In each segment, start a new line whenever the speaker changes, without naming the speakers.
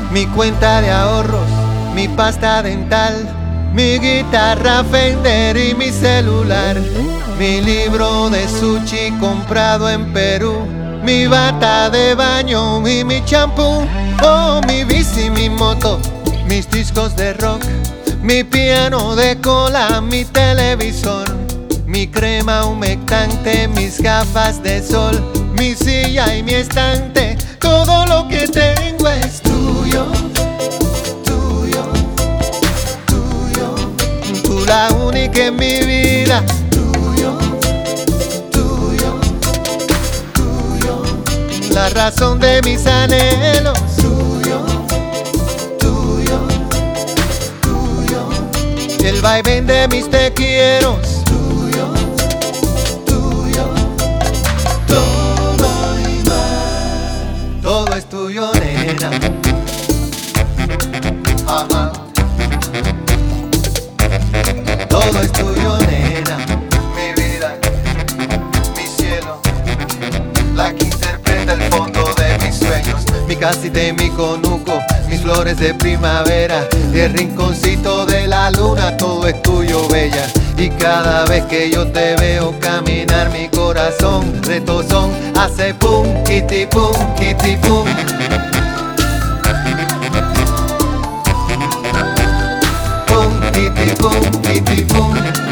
mi cuenta de ahorros, mi pasta dental, mi guitarra Fender y mi celular, mi libro de sushi comprado en Perú, mi bata de baño y mi champú, oh, mi bici, mi moto, mis discos de rock, mi piano de cola, mi televisor, mi crema humectante, mis gafas de sol, mi silla y mi estante. Todo lo que tengo es tuyo, tuyo, tuyo. Tú la única en mi vida. Tuyo, tuyo, tuyo. La razón de mis anhelos. Tuyo, tuyo, tuyo. El vaivén de mis te quieros. Tuyo, tuyo. Todo y más. Todo es tuyo, nena. Ajá. Todo es tuyo, nena. Mi vida, mi cielo, la que interpreta el fondo de mis sueños. Mi casita y mi conuco, mis flores de primavera y el rinconcito de la luna. Todo es tuyo, bella. Y cada vez que yo te veo caminar, mi corazón retozón hace pum, kitty pum, kitty pum. Pum, kitty pum, kitty pum.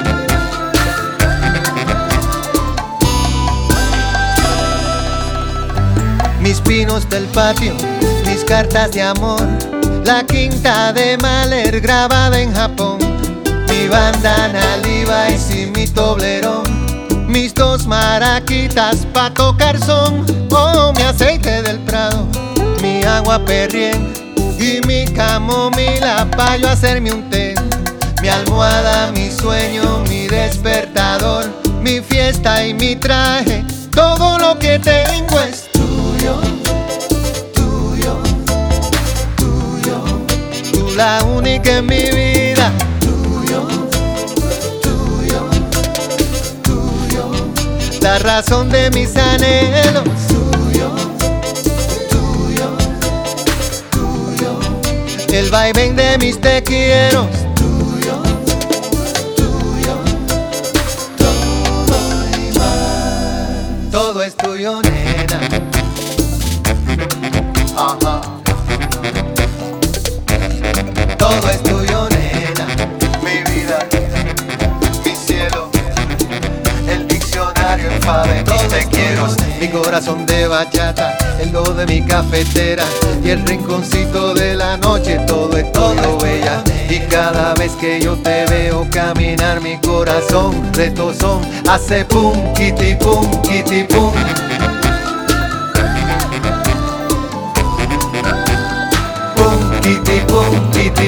Mis pinos del patio, mis cartas de amor, la quinta de Mahler grabada en Japón, mi bandana Levi's y mi toblerón, mis dos maraquitas pa' tocar son, oh, mi aceite del Prado, mi agua Perrier y mi camomila pa' yo hacerme un té, mi almohada, mi sueño, mi despertador, mi fiesta y mi traje. Todo lo que tengo es tuyo, tuyo, tuyo. Tú la única en mi vida. Tuyo, tuyo, tuyo. La razón de mis anhelos. Tuyo, tuyo, tuyo. El vaivén de mis te quieros. Tuyo, tuyo. Todo y más. Todo es tuyo, nena. Ajá. Todo es tuyo, nena. Mi vida, mi cielo, el diccionario en fave, mis te quiero, mi corazón de bachata, el do de mi cafetera y el rinconcito de la noche. Todo es todo, bella. Y cada vez que yo te veo caminar, mi corazón retozón hace pum, kitty pum, kitty pum. Pum, kitty pum, kitty